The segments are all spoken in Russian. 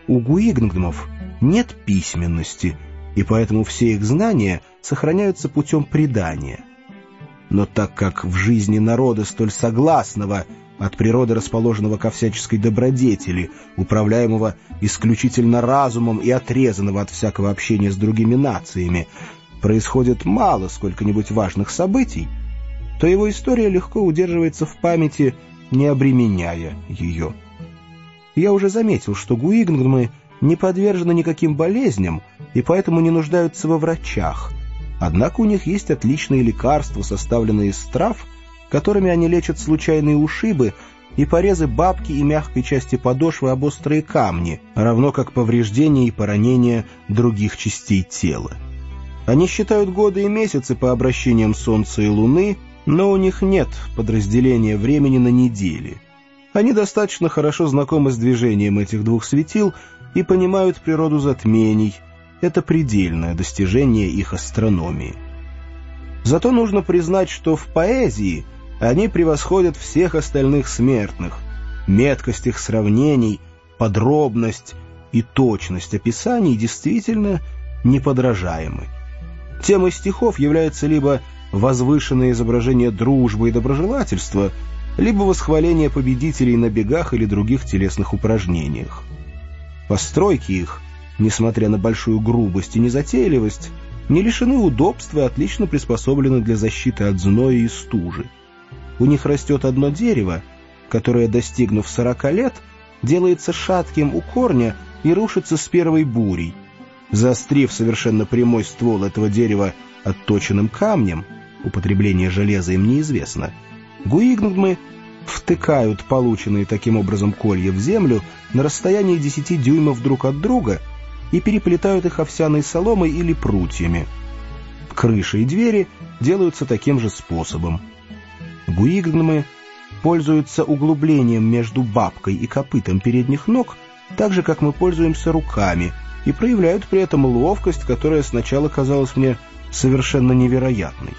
У гуигнгдмов нет письменности, и поэтому все их знания сохраняются путем предания. Но так как в жизни народа столь согласного, от природы расположенного ко всяческой добродетели, управляемого исключительно разумом и отрезанного от всякого общения с другими нациями, происходит мало сколько-нибудь важных событий, то его история легко удерживается в памяти, не обременяя ее. Я уже заметил, что гуигнгдмы не подвержены никаким болезням и поэтому не нуждаются во врачах, однако у них есть отличные лекарства, составленные из трав, которыми они лечат случайные ушибы и порезы бабки и мягкой части подошвы об острые камни, равно как повреждения и поранения других частей тела. Они считают годы и месяцы по обращениям Солнца и Луны, но у них нет подразделения времени на недели. Они достаточно хорошо знакомы с движением этих двух светил и понимают природу затмений. Это предельное достижение их астрономии. Зато нужно признать, что в поэзии они превосходят всех остальных смертных. Меткость их сравнений, подробность и точность описаний действительно неподражаемы. Темой стихов является либо возвышенное изображение дружбы и доброжелательства, либо восхваление победителей на бегах или других телесных упражнениях. Постройки их, несмотря на большую грубость и незатейливость, не лишены удобства и отлично приспособлены для защиты от зноя и стужи. У них растет одно дерево, которое, достигнув 40 лет, делается шатким у корня и рушится с первой бурей. Заострив совершенно прямой ствол этого дерева отточенным камнем, употребление железа им неизвестно, гуигнгдмы втыкают полученные таким образом колья в землю на расстоянии 10 дюймов друг от друга и переплетают их овсяной соломой или прутьями. Крыши и двери делаются таким же способом. Гуигнгдмы пользуются углублением между бабкой и копытом передних ног, так же, как мы пользуемся руками, и проявляют при этом ловкость, которая сначала казалась мне совершенно невероятной.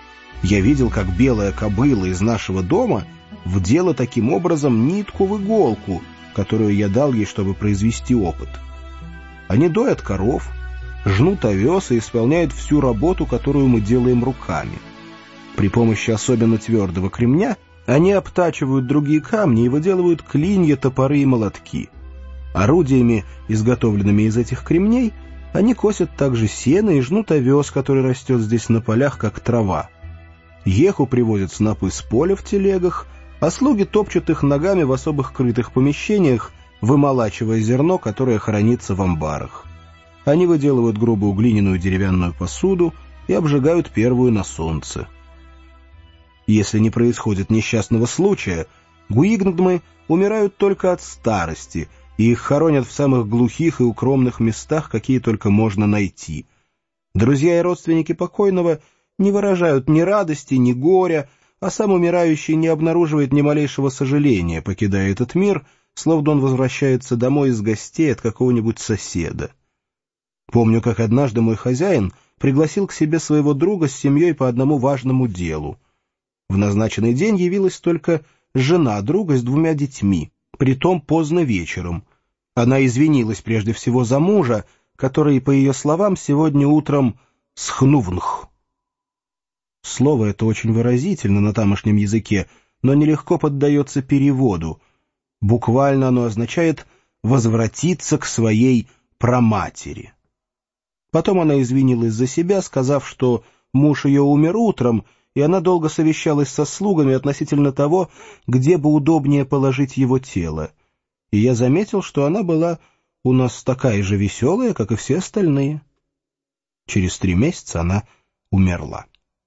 Я видел, как белая кобыла из нашего дома вдела таким образом нитку в иголку, которую я дал ей, чтобы произвести опыт. Они доят коров, жнут овес и исполняют всю работу, которую мы делаем руками. При помощи особенно твердого кремня они обтачивают другие камни и выделывают клинья, топоры и молотки. Орудиями, изготовленными из этих кремней, они косят также сено и жнут овес, который растет здесь на полях, как трава. Еху привозят снопы с поля в телегах, а слуги топчут их ногами в особых крытых помещениях, вымолачивая зерно, которое хранится в амбарах. Они выделывают грубую глиняную деревянную посуду и обжигают первую на солнце. Если не происходит несчастного случая, гуигнгдмы умирают только от старости, и их хоронят в самых глухих и укромных местах, какие только можно найти. Друзья и родственники покойного не выражают ни радости, ни горя, а сам умирающий не обнаруживает ни малейшего сожаления, покидая этот мир, словно он возвращается домой из гостей от какого-нибудь соседа. Помню, как однажды мой хозяин пригласил к себе своего друга с семьей по одному важному делу. В назначенный день явилась только жена друга с 2 детьми, притом поздно вечером. Она извинилась прежде всего за мужа, который, по ее словам, сегодня утром схнувнх. Слово это очень выразительно на тамошнем языке, но нелегко поддается переводу. Буквально оно означает «возвратиться к своей праматери». Потом она извинилась за себя, сказав, что муж ее умер утром, и она долго совещалась со слугами относительно того, где бы удобнее положить его тело. И я заметил, что она была у нас такая же веселая, как и все остальные. Через 3 месяца она умерла.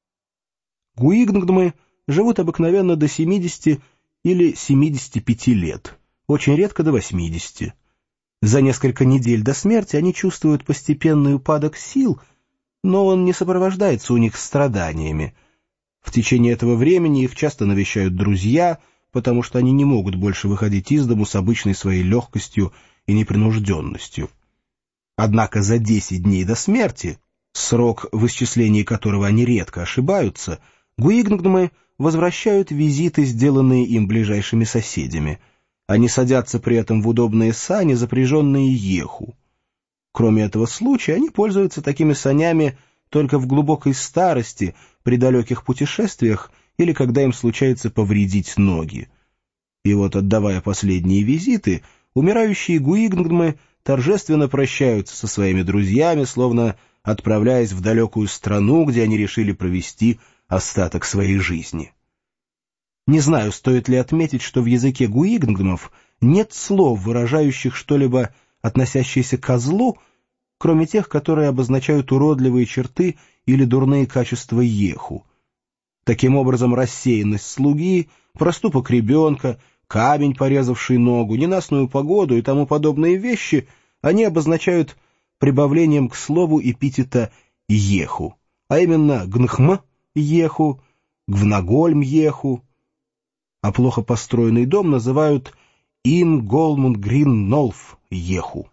Гуигнгдмы живут обыкновенно до 70 или 75 лет, очень редко до 80. За несколько недель до смерти они чувствуют постепенный упадок сил, но он не сопровождается у них страданиями. В течение этого времени их часто навещают друзья, потому что они не могут больше выходить из дому с обычной своей легкостью и непринужденностью. Однако за 10 дней до смерти, срок в исчислении которого они редко ошибаются, гуигнгдмы возвращают визиты, сделанные им ближайшими соседями. Они садятся при этом в удобные сани, запряженные еху. Кроме этого случая, они пользуются такими санями только в глубокой старости, при далеких путешествиях или когда им случается повредить ноги. И вот, отдавая последние визиты, умирающие гуигнгмы торжественно прощаются со своими друзьями, словно отправляясь в далекую страну, где они решили провести остаток своей жизни. Не знаю, стоит ли отметить, что в языке гуигнгмов нет слов, выражающих что-либо, относящееся к злу, кроме тех, которые обозначают уродливые черты или дурные качества еху. Таким образом, рассеянность слуги, проступок ребенка, камень, порезавший ногу, ненастную погоду и тому подобные вещи они обозначают прибавлением к слову эпитета «еху», а именно «гнхм» — «еху», «гвнагольм» — «еху», а плохо построенный дом называют «ин голмунд грин нолф» — «еху».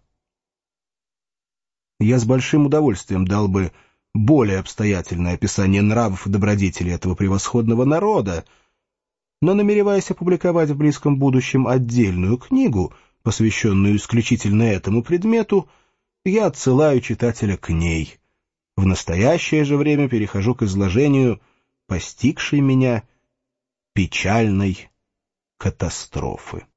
Я с большим удовольствием дал бы более обстоятельное описание нравов и добродетелей этого превосходного народа, но, намереваясь опубликовать в близком будущем отдельную книгу, посвященную исключительно этому предмету, я отсылаю читателя к ней. В настоящее же время перехожу к изложению постигшей меня печальной катастрофы.